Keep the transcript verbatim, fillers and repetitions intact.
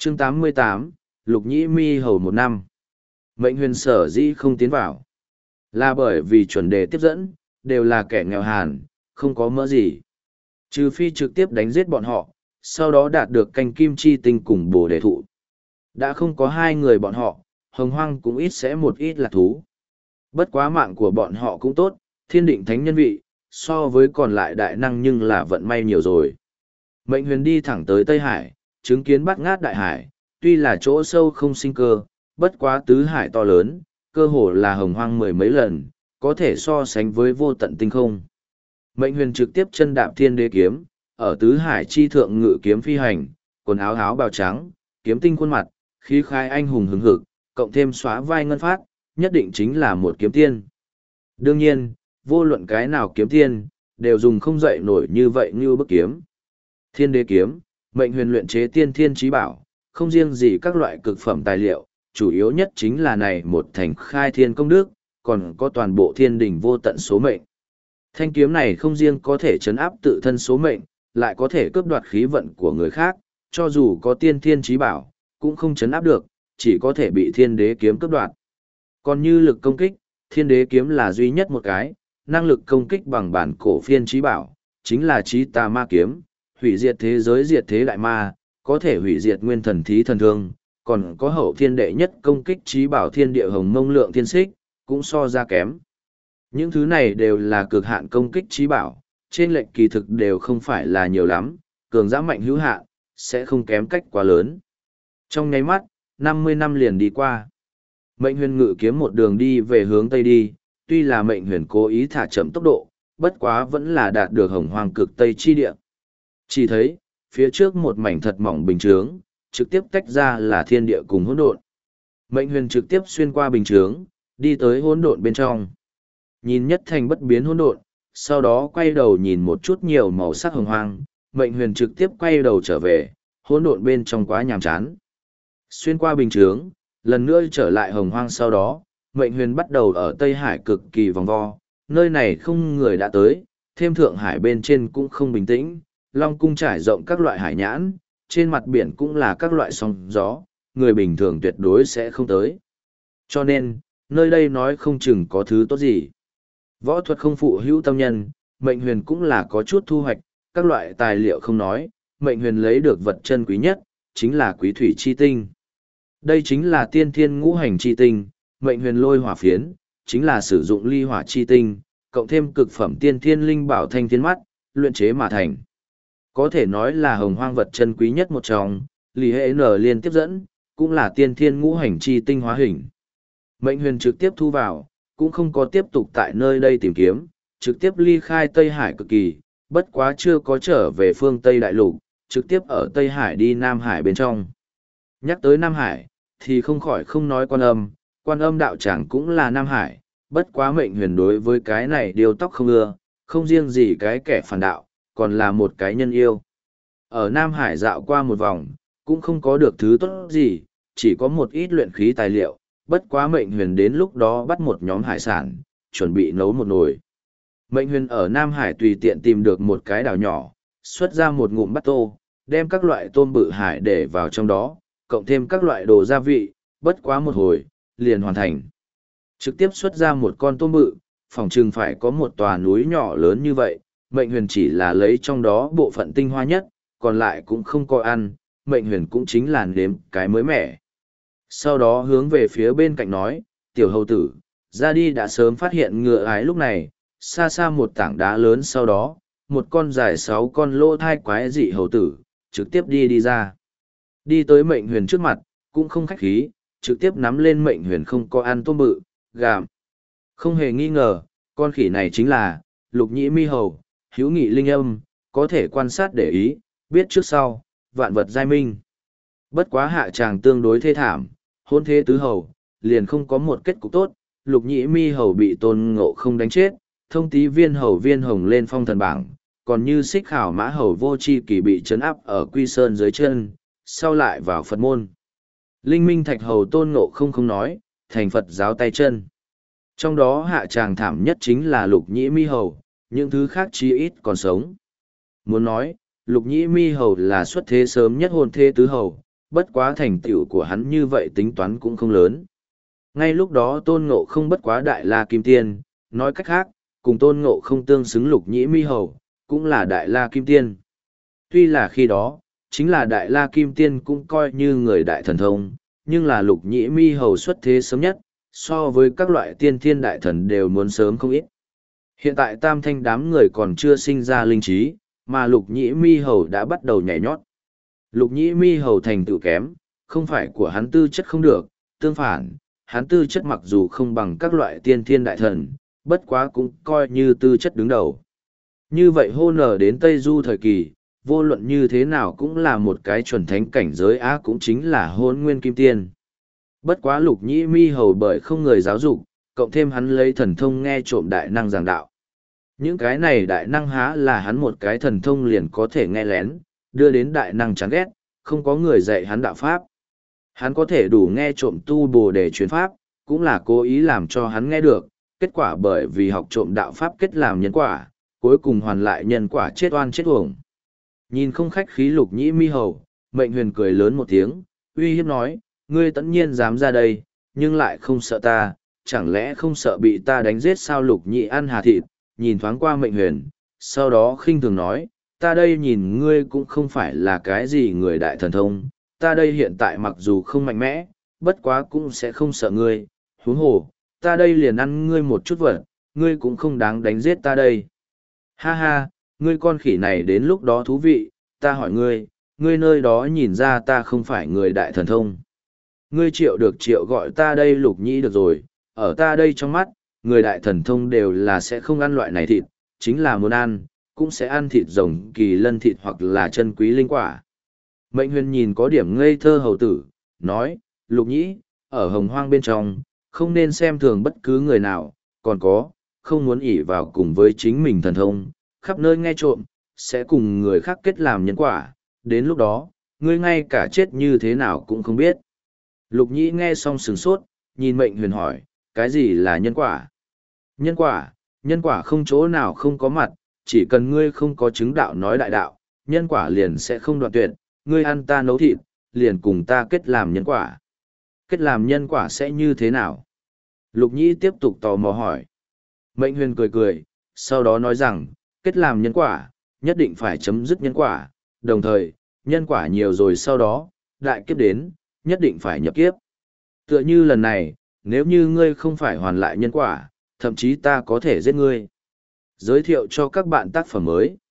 chương tám mươi tám, Lục Nhĩ Mi hầu một năm. Mệnh huyền sở dĩ không tiến vào. Là bởi vì chuẩn đề tiếp dẫn, đều là kẻ nghèo hàn, không có mỡ gì. Trừ phi trực tiếp đánh giết bọn họ, sau đó đạt được canh kim chi tinh cùng bồ đề thụ. Đã không có hai người bọn họ, hồng hoang cũng ít sẽ một ít là thú. Bất quá mạng của bọn họ cũng tốt, thiên định thánh nhân vị, so với còn lại đại năng nhưng là vận may nhiều rồi. Mệnh huyền đi thẳng tới Tây Hải, chứng kiến Bát Ngát Đại Hải, tuy là chỗ sâu không sinh cơ, bất quá tứ hải to lớn, cơ hồ là hồng hoang mười mấy lần, có thể so sánh với vô tận tinh không. Mệnh huyền trực tiếp chân đạp thiên đế kiếm, ở tứ hải chi thượng ngự kiếm phi hành, quần áo áo bào trắng, kiếm tinh khuôn mặt, khí khai anh hùng hứng hực, cộng thêm xóa vai ngân phát, nhất định chính là một kiếm tiên. Đương nhiên, vô luận cái nào kiếm tiên, đều dùng không dậy nổi như vậy như bức kiếm. Thiên đế kiếm, mệnh huyền luyện chế tiên thiên trí bảo, không riêng gì các loại cực phẩm tài liệu, chủ yếu nhất chính là này một thành khai thiên công đức, còn có toàn bộ thiên đình vô tận số mệnh. Thanh kiếm này không riêng có thể chấn áp tự thân số mệnh, lại có thể cướp đoạt khí vận của người khác, cho dù có tiên thiên trí bảo, cũng không chấn áp được, chỉ có thể bị thiên đế kiếm cướp đoạt. Còn như lực công kích, thiên đế kiếm là duy nhất một cái, năng lực công kích bằng bản cổ phiên trí bảo, chính là trí tà ma kiếm, hủy diệt thế giới diệt thế đại ma, có thể hủy diệt nguyên thần thí thần thương, còn có hậu thiên đệ nhất công kích trí bảo thiên địa hồng mông lượng thiên xích, cũng so ra kém. Những thứ này đều là cực hạn công kích trí bảo, trên lệnh kỳ thực đều không phải là nhiều lắm, cường giã mạnh hữu hạn, sẽ không kém cách quá lớn. Trong nháy mắt, năm mươi năm liền đi qua. Mệnh huyền ngự kiếm một đường đi về hướng Tây đi, tuy là mệnh huyền cố ý thả chậm tốc độ, bất quá vẫn là đạt được hồng hoang cực Tây chi địa. Chỉ thấy, phía trước một mảnh thật mỏng bình chướng, trực tiếp tách ra là thiên địa cùng hỗn độn. Mệnh huyền trực tiếp xuyên qua bình chướng, đi tới hỗn độn bên trong. Nhìn nhất thành bất biến hỗn độn, sau đó quay đầu nhìn một chút nhiều màu sắc hồng hoang, mệnh huyền trực tiếp quay đầu trở về, hỗn độn bên trong quá nhàm chán. Xuyên qua bình chướng, lần nữa trở lại hồng hoang sau đó, mệnh huyền bắt đầu ở Tây Hải cực kỳ vòng vo, nơi này không người đã tới, thêm Thượng Hải bên trên cũng không bình tĩnh, Long Cung trải rộng các loại hải nhãn, trên mặt biển cũng là các loại sóng gió, người bình thường tuyệt đối sẽ không tới. Cho nên, nơi đây nói không chừng có thứ tốt gì. Võ thuật không phụ hữu tâm nhân, mệnh huyền cũng là có chút thu hoạch, các loại tài liệu không nói, mệnh huyền lấy được vật chân quý nhất, chính là quý thủy chi tinh. Đây chính là tiên thiên ngũ hành chi tinh, mệnh huyền lôi hỏa phiến, chính là sử dụng ly hỏa chi tinh, cộng thêm cực phẩm tiên thiên linh bảo thanh thiên mắt, luyện chế mà thành. Có thể nói là hồng hoang vật chân quý nhất một trong, lì hệ nở liên tiếp dẫn, cũng là tiên thiên ngũ hành chi tinh hóa hình. Mệnh huyền trực tiếp thu vào, cũng không có tiếp tục tại nơi đây tìm kiếm, trực tiếp ly khai Tây Hải cực kỳ, bất quá chưa có trở về phương Tây Đại Lục, trực tiếp ở Tây Hải đi Nam Hải bên trong. Nhắc tới Nam Hải, thì không khỏi không nói Quan Âm, Quan Âm đạo tràng cũng là Nam Hải, bất quá mệnh huyền đối với cái này điều tóc không ưa, không riêng gì cái kẻ phản đạo, còn là một cái nhân yêu. Ở Nam Hải dạo qua một vòng, cũng không có được thứ tốt gì, chỉ có một ít luyện khí tài liệu, bất quá mệnh huyền đến lúc đó bắt một nhóm hải sản, chuẩn bị nấu một nồi. Mệnh huyền ở Nam Hải tùy tiện tìm được một cái đảo nhỏ, xuất ra một ngụm bát tô, đem các loại tôm bự hải để vào trong đó, cộng thêm các loại đồ gia vị, bất quá một hồi, liền hoàn thành. Trực tiếp xuất ra một con tôm bự, phòng chừng phải có một tòa núi nhỏ lớn như vậy, mệnh huyền chỉ là lấy trong đó bộ phận tinh hoa nhất, còn lại cũng không có ăn, mệnh huyền cũng chính là nếm cái mới mẻ. Sau đó hướng về phía bên cạnh nói, tiểu hầu tử, ra đi đã sớm phát hiện ngựa ái lúc này, xa xa một tảng đá lớn sau đó, một con dài sáu con lỗ thai quái dị hầu tử, trực tiếp đi đi ra. Đi tới mệnh huyền trước mặt, cũng không khách khí, trực tiếp nắm lên mệnh huyền không có ăn tôm bự, gàm. Không hề nghi ngờ, con khỉ này chính là, lục nhĩ mi hầu, hữu nghị linh âm, có thể quan sát để ý, biết trước sau, vạn vật giai minh. Bất quá hạ tràng tương đối thê thảm, hôn thế tứ hầu, liền không có một kết cục tốt, lục nhĩ mi hầu bị tôn ngộ không đánh chết, thông tí viên hầu viên hồng lên phong thần bảng, còn như xích khảo mã hầu vô chi kỳ bị trấn áp ở quy sơn dưới chân, sau lại vào Phật môn. Linh minh thạch hầu tôn ngộ không không nói, thành Phật giáo tay chân. Trong đó hạ tràng thảm nhất chính là lục nhĩ mi hầu, những thứ khác chí ít còn sống. Muốn nói, lục nhĩ mi hầu là xuất thế sớm nhất hôn thế tứ hầu, bất quá thành tựu của hắn như vậy tính toán cũng không lớn. Ngay lúc đó Tôn Ngộ không bất quá Đại La Kim Tiên, nói cách khác, cùng Tôn Ngộ không tương xứng Lục Nhĩ Mi Hầu, cũng là Đại La Kim Tiên. Tuy là khi đó, chính là Đại La Kim Tiên cũng coi như người đại thần thông, nhưng là Lục Nhĩ Mi Hầu xuất thế sớm nhất, so với các loại tiên thiên đại thần đều muốn sớm không ít. Hiện tại tam thanh đám người còn chưa sinh ra linh trí, mà Lục Nhĩ Mi Hầu đã bắt đầu nhảy nhót. Lục Nhĩ Mi Hầu thành tựu kém, không phải của hắn tư chất không được, tương phản, hắn tư chất mặc dù không bằng các loại tiên thiên đại thần, bất quá cũng coi như tư chất đứng đầu. Như vậy hô nở đến Tây Du thời kỳ, vô luận như thế nào cũng là một cái chuẩn thánh cảnh giới á, cũng chính là Hôn Nguyên Kim Tiên. Bất quá Lục Nhĩ Mi Hầu bởi không người giáo dục, cộng thêm hắn lấy thần thông nghe trộm đại năng giảng đạo. Những cái này đại năng há là hắn một cái thần thông liền có thể nghe lén, đưa đến đại năng chán ghét, không có người dạy hắn đạo pháp. Hắn có thể đủ nghe trộm tu bồ đề chuyến pháp, cũng là cố ý làm cho hắn nghe được, kết quả bởi vì học trộm đạo pháp kết làm nhân quả, cuối cùng hoàn lại nhân quả chết oan chết uổng. Nhìn không khách khí Lục Nhĩ Mi Hầu, Mệnh Huyền cười lớn một tiếng, uy hiếp nói, ngươi tất nhiên dám ra đây, nhưng lại không sợ ta, chẳng lẽ không sợ bị ta đánh giết sao? Lục Nhĩ ăn hà thịt, nhìn thoáng qua Mệnh Huyền, sau đó khinh thường nói, ta đây nhìn ngươi cũng không phải là cái gì người đại thần thông, ta đây hiện tại mặc dù không mạnh mẽ, bất quá cũng sẽ không sợ ngươi, huống hồ, ta đây liền ăn ngươi một chút vật, ngươi cũng không đáng đánh giết ta đây. Ha ha, ngươi con khỉ này đến lúc đó thú vị, ta hỏi ngươi, ngươi nơi đó nhìn ra ta không phải người đại thần thông. Ngươi triệu được triệu gọi ta đây Lục Nhĩ được rồi, ở ta đây trong mắt, người đại thần thông đều là sẽ không ăn loại này thịt, chính là muốn ăn, cũng sẽ ăn thịt rồng kỳ lân thịt hoặc là chân quý linh quả. Mệnh Huyền nhìn có điểm ngây thơ hầu tử, nói, Lục Nhĩ, ở hồng hoang bên trong, không nên xem thường bất cứ người nào, còn có, không muốn ỷ vào cùng với chính mình thần thông, khắp nơi nghe trộm, sẽ cùng người khác kết làm nhân quả, đến lúc đó, ngươi ngay cả chết như thế nào cũng không biết. Lục Nhĩ nghe xong sửng sốt, nhìn Mệnh Huyền hỏi, cái gì là nhân quả? Nhân quả, nhân quả không chỗ nào không có mặt, chỉ cần ngươi không có chứng đạo nói đại đạo, nhân quả liền sẽ không đoạn tuyệt, ngươi ăn ta nấu thịt, liền cùng ta kết làm nhân quả. Kết làm nhân quả sẽ như thế nào? Lục Nhĩ tiếp tục tò mò hỏi. Mệnh Huyền cười cười, sau đó nói rằng, kết làm nhân quả, nhất định phải chấm dứt nhân quả, đồng thời, nhân quả nhiều rồi sau đó, đại kiếp đến, nhất định phải nhập kiếp. Tựa như lần này, nếu như ngươi không phải hoàn lại nhân quả, thậm chí ta có thể giết ngươi. Giới thiệu cho các bạn tác phẩm mới.